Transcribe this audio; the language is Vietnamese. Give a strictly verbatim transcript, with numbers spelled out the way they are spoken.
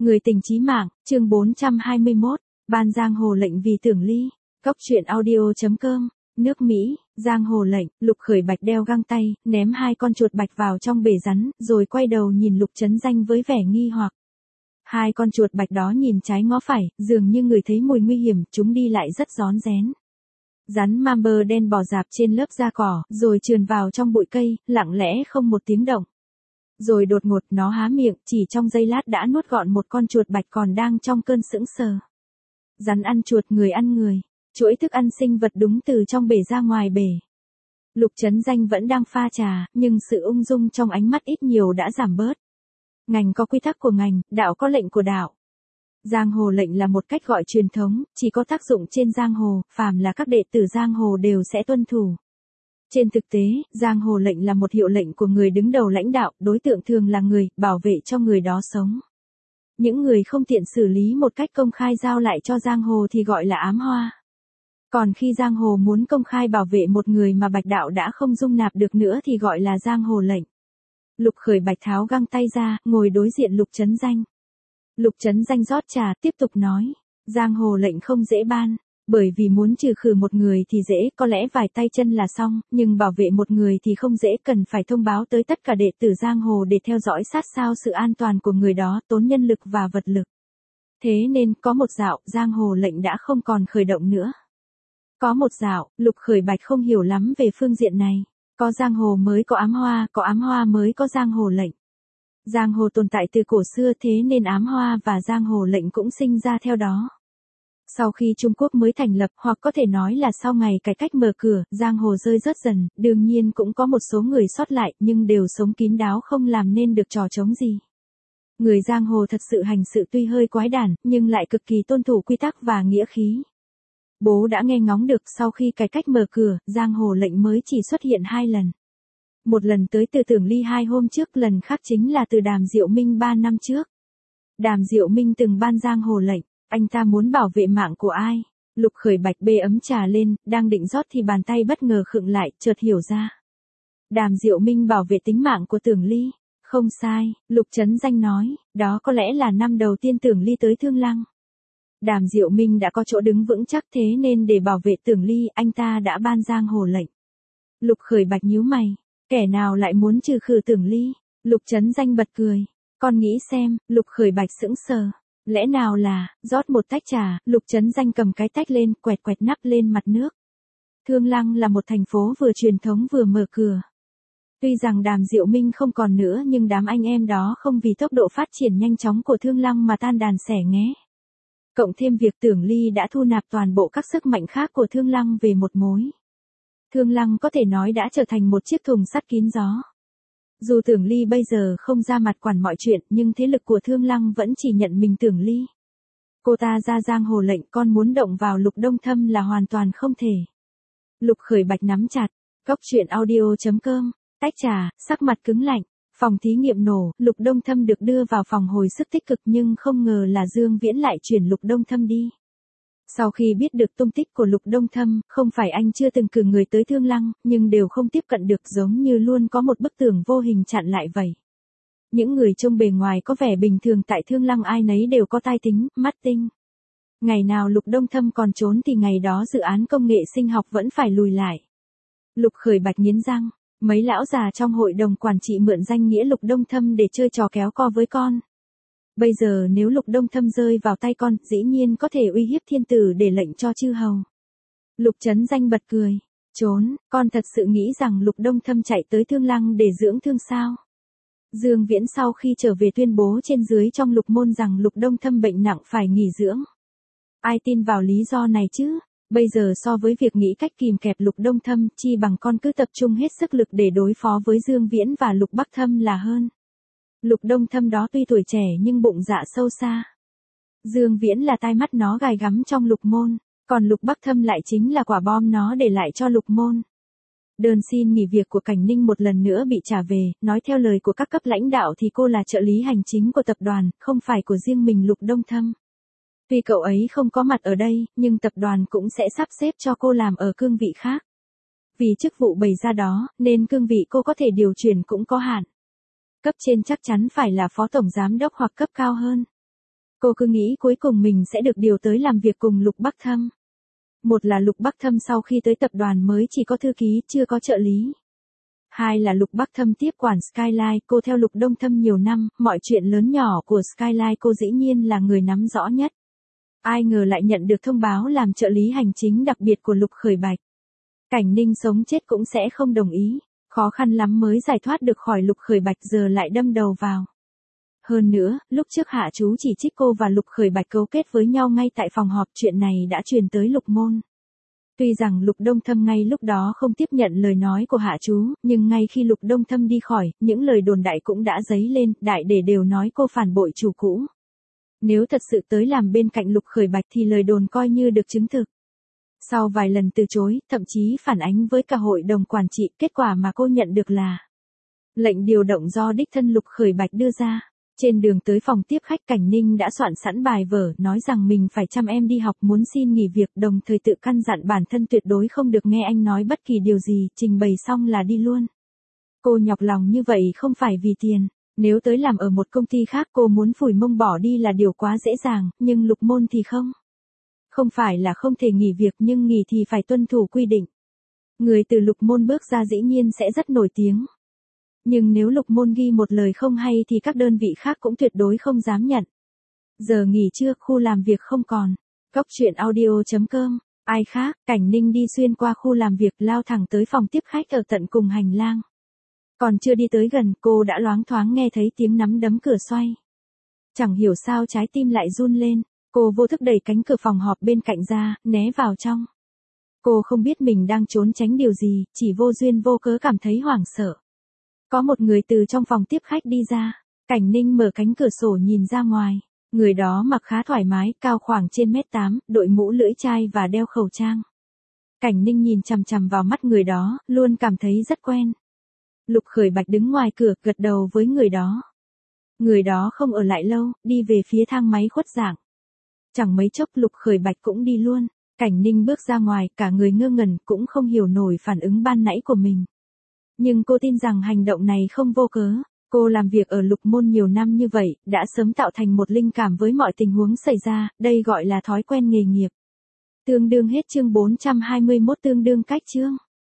Người tình chí mạng, chương bốn trăm hai mươi mốt, ban giang hồ lệnh vì Tưởng Ly, cốc truyện audio chấm com, nước Mỹ, giang hồ lệnh, Lục Khởi Bạch đeo găng tay, ném hai con chuột bạch vào trong bể rắn, rồi quay đầu nhìn Lục Chấn Danh với vẻ nghi hoặc. Hai con chuột bạch đó nhìn trái ngó phải, dường như người thấy mùi nguy hiểm, chúng đi lại rất rón rén. Rắn Mamber đen bò rạp trên lớp da cỏ, rồi trườn vào trong bụi cây, lặng lẽ không một tiếng động. Rồi đột ngột nó há miệng, chỉ trong giây lát đã nuốt gọn một con chuột bạch còn đang trong cơn sững sờ. Rắn ăn chuột, người ăn người, chuỗi thức ăn sinh vật đúng từ trong bể ra ngoài bể. Lục Chấn Danh vẫn đang pha trà, nhưng sự ung dung trong ánh mắt ít nhiều đã giảm bớt. Ngành có quy tắc của ngành, đạo có lệnh của đạo. Giang hồ lệnh là một cách gọi truyền thống, chỉ có tác dụng trên giang hồ, phàm là các đệ tử giang hồ đều sẽ tuân thủ. Trên thực tế, giang hồ lệnh là một hiệu lệnh của người đứng đầu lãnh đạo, đối tượng thường là người bảo vệ cho người đó sống. Những người không tiện xử lý một cách công khai giao lại cho giang hồ thì gọi là ám hoa. Còn khi giang hồ muốn công khai bảo vệ một người mà bạch đạo đã không dung nạp được nữa thì gọi là giang hồ lệnh. Lục Khởi Bạch tháo găng tay ra, ngồi đối diện Lục Chấn Danh. Lục Chấn Danh rót trà, tiếp tục nói, giang hồ lệnh không dễ ban, bởi vì muốn trừ khử một người thì dễ, có lẽ vài tay chân là xong, nhưng bảo vệ một người thì không dễ, cần phải thông báo tới tất cả đệ tử giang hồ để theo dõi sát sao sự an toàn của người đó, tốn nhân lực và vật lực. Thế nên, có một dạo, giang hồ lệnh đã không còn khởi động nữa. Có một dạo, Lục Khởi Bạch không hiểu lắm về phương diện này. Có giang hồ mới có ám hoa, có ám hoa mới có giang hồ lệnh. Giang hồ tồn tại từ cổ xưa, thế nên ám hoa và giang hồ lệnh cũng sinh ra theo đó. Sau khi Trung Quốc mới thành lập, hoặc có thể nói là sau ngày cải cách mở cửa, giang hồ rơi rớt dần, đương nhiên cũng có một số người sót lại, nhưng đều sống kín đáo không làm nên được trò trống gì. Người giang hồ thật sự hành sự tuy hơi quái đản, nhưng lại cực kỳ tuân thủ quy tắc và nghĩa khí. Bố đã nghe ngóng được, sau khi cải cách mở cửa, giang hồ lệnh mới chỉ xuất hiện hai lần. Một lần tới từ Tưởng Ly hai hôm trước, lần khác chính là từ Đàm Diệu Minh ba năm trước. Đàm Diệu Minh từng ban giang hồ lệnh, anh ta muốn bảo vệ mạng của ai? Lục Khởi Bạch bê ấm trà lên, đang định rót thì bàn tay bất ngờ khựng lại, chợt hiểu ra. Đàm Diệu Minh bảo vệ tính mạng của Tưởng Ly. Không sai, Lục Chấn Danh nói, đó có lẽ là năm đầu tiên Tưởng Ly tới Thương Lăng. Đàm Diệu Minh đã có chỗ đứng vững chắc, thế nên để bảo vệ Tưởng Ly, anh ta đã ban giang hồ lệnh. Lục Khởi Bạch nhíu mày, kẻ nào lại muốn trừ khử Tưởng Ly? Lục Chấn Danh bật cười, con nghĩ xem. Lục Khởi Bạch sững sờ, lẽ nào là, rót một tách trà, Lục Chấn Danh cầm cái tách lên, quẹt quẹt nắp lên mặt nước. Thương Lăng là một thành phố vừa truyền thống vừa mở cửa. Tuy rằng Đàm Diệu Minh không còn nữa, nhưng đám anh em đó không vì tốc độ phát triển nhanh chóng của Thương Lăng mà tan đàn xẻ nghé. Cộng thêm việc Tưởng Ly đã thu nạp toàn bộ các sức mạnh khác của Thương Lăng về một mối. Thương Lăng có thể nói đã trở thành một chiếc thùng sắt kín gió. Dù Tưởng Ly bây giờ không ra mặt quản mọi chuyện, nhưng thế lực của Thương Lăng vẫn chỉ nhận mình Tưởng Ly. Cô ta ra giang hồ lệnh, con muốn động vào Lục Đông Thâm là hoàn toàn không thể. Lục Khởi Bạch nắm chặt, cốc truyện audio chấm com, tách trà, sắc mặt cứng lạnh. Phòng thí nghiệm nổ, Lục Đông Thâm được đưa vào phòng hồi sức tích cực, nhưng không ngờ là Dương Viễn lại chuyển Lục Đông Thâm đi. Sau khi biết được tung tích của Lục Đông Thâm, không phải anh chưa từng cử người tới Thương Lăng, nhưng đều không tiếp cận được, giống như luôn có một bức tường vô hình chặn lại vậy. Những người trông bề ngoài có vẻ bình thường tại Thương Lăng ai nấy đều có tai tính, mắt tinh. Ngày nào Lục Đông Thâm còn trốn thì ngày đó dự án công nghệ sinh học vẫn phải lùi lại. Lục Khởi Bạch nghiến răng. Mấy lão già trong hội đồng quản trị mượn danh nghĩa Lục Đông Thâm để chơi trò kéo co với con. Bây giờ nếu Lục Đông Thâm rơi vào tay con, dĩ nhiên có thể uy hiếp thiên tử để lệnh cho chư hầu. Lục Chấn Danh bật cười, trốn, con thật sự nghĩ rằng Lục Đông Thâm chạy tới Thương Lăng để dưỡng thương sao? Dương Viễn sau khi trở về tuyên bố trên dưới trong Lục môn rằng Lục Đông Thâm bệnh nặng phải nghỉ dưỡng. Ai tin vào lý do này chứ? Bây giờ so với việc nghĩ cách kìm kẹp Lục Đông Thâm, chi bằng con cứ tập trung hết sức lực để đối phó với Dương Viễn và Lục Bắc Thâm là hơn. Lục Đông Thâm đó tuy tuổi trẻ nhưng bụng dạ sâu xa. Dương Viễn là tai mắt nó gài gắm trong Lục môn, còn Lục Bắc Thâm lại chính là quả bom nó để lại cho Lục môn. Đơn xin nghỉ việc của Cảnh Ninh một lần nữa bị trả về, nói theo lời của các cấp lãnh đạo thì cô là trợ lý hành chính của tập đoàn, không phải của riêng mình Lục Đông Thâm. Tuy cậu ấy không có mặt ở đây, nhưng tập đoàn cũng sẽ sắp xếp cho cô làm ở cương vị khác. Vì chức vụ bày ra đó, nên cương vị cô có thể điều chuyển cũng có hạn. Cấp trên chắc chắn phải là phó tổng giám đốc hoặc cấp cao hơn. Cô cứ nghĩ cuối cùng mình sẽ được điều tới làm việc cùng Lục Bắc Thâm. Một là Lục Bắc Thâm sau khi tới tập đoàn mới chỉ có thư ký, chưa có trợ lý. Hai là Lục Bắc Thâm tiếp quản Skyline, cô theo Lục Đông Thâm nhiều năm, mọi chuyện lớn nhỏ của Skyline cô dĩ nhiên là người nắm rõ nhất. Ai ngờ lại nhận được thông báo làm trợ lý hành chính đặc biệt của Lục Khởi Bạch. Cảnh Ninh sống chết cũng sẽ không đồng ý, khó khăn lắm mới giải thoát được khỏi Lục Khởi Bạch giờ lại đâm đầu vào. Hơn nữa, lúc trước Hạ Chú chỉ trích cô và Lục Khởi Bạch cấu kết với nhau ngay tại phòng họp, chuyện này đã truyền tới Lục Môn. Tuy rằng Lục Đông Thâm ngay lúc đó không tiếp nhận lời nói của Hạ Chú, nhưng ngay khi Lục Đông Thâm đi khỏi, những lời đồn đại cũng đã dấy lên, đại để đều nói cô phản bội chủ cũ. Nếu thật sự tới làm bên cạnh Lục Khởi Bạch thì lời đồn coi như được chứng thực. Sau vài lần từ chối, thậm chí phản ánh với cả hội đồng quản trị, kết quả mà cô nhận được là lệnh điều động do đích thân Lục Khởi Bạch đưa ra. Trên đường tới phòng tiếp khách, Cảnh Ninh đã soạn sẵn bài vở, nói rằng mình phải chăm em đi học, muốn xin nghỉ việc, đồng thời tự căn dặn bản thân tuyệt đối không được nghe anh nói bất kỳ điều gì, trình bày xong là đi luôn. Cô nhọc lòng như vậy không phải vì tiền, nếu tới làm ở một công ty khác cô muốn phủi mông bỏ đi là điều quá dễ dàng, nhưng Lục Môn thì không. Không phải là không thể nghỉ việc nhưng nghỉ thì phải tuân thủ quy định. Người từ Lục Môn bước ra dĩ nhiên sẽ rất nổi tiếng. Nhưng nếu Lục Môn ghi một lời không hay thì các đơn vị khác cũng tuyệt đối không dám nhận. Giờ nghỉ trưa, khu làm việc không còn. Cốc truyện audio chấm com. Ai khác, Cảnh Ninh đi xuyên qua khu làm việc, lao thẳng tới phòng tiếp khách ở tận cùng hành lang. Còn chưa đi tới gần, cô đã loáng thoáng nghe thấy tiếng nắm đấm cửa xoay. Chẳng hiểu sao trái tim lại run lên, cô vô thức đẩy cánh cửa phòng họp bên cạnh ra, né vào trong. Cô không biết mình đang trốn tránh điều gì, chỉ vô duyên vô cớ cảm thấy hoảng sợ. Có một người từ trong phòng tiếp khách đi ra, Cảnh Ninh mở cánh cửa sổ nhìn ra ngoài, người đó mặc khá thoải mái, cao khoảng trên mét tám, đội mũ lưỡi chai và đeo khẩu trang. Cảnh Ninh nhìn chằm chằm vào mắt người đó, luôn cảm thấy rất quen. Lục Khởi Bạch đứng ngoài cửa, gật đầu với người đó. Người đó không ở lại lâu, đi về phía thang máy khuất dạng. Chẳng mấy chốc Lục Khởi Bạch cũng đi luôn, Cảnh Ninh bước ra ngoài, cả người ngơ ngẩn, cũng không hiểu nổi phản ứng ban nãy của mình. Nhưng cô tin rằng hành động này không vô cớ, cô làm việc ở Lục Môn nhiều năm như vậy, đã sớm tạo thành một linh cảm với mọi tình huống xảy ra, đây gọi là thói quen nghề nghiệp. Tương đương hết chương bốn trăm hai mươi mốt, tương đương cách chương.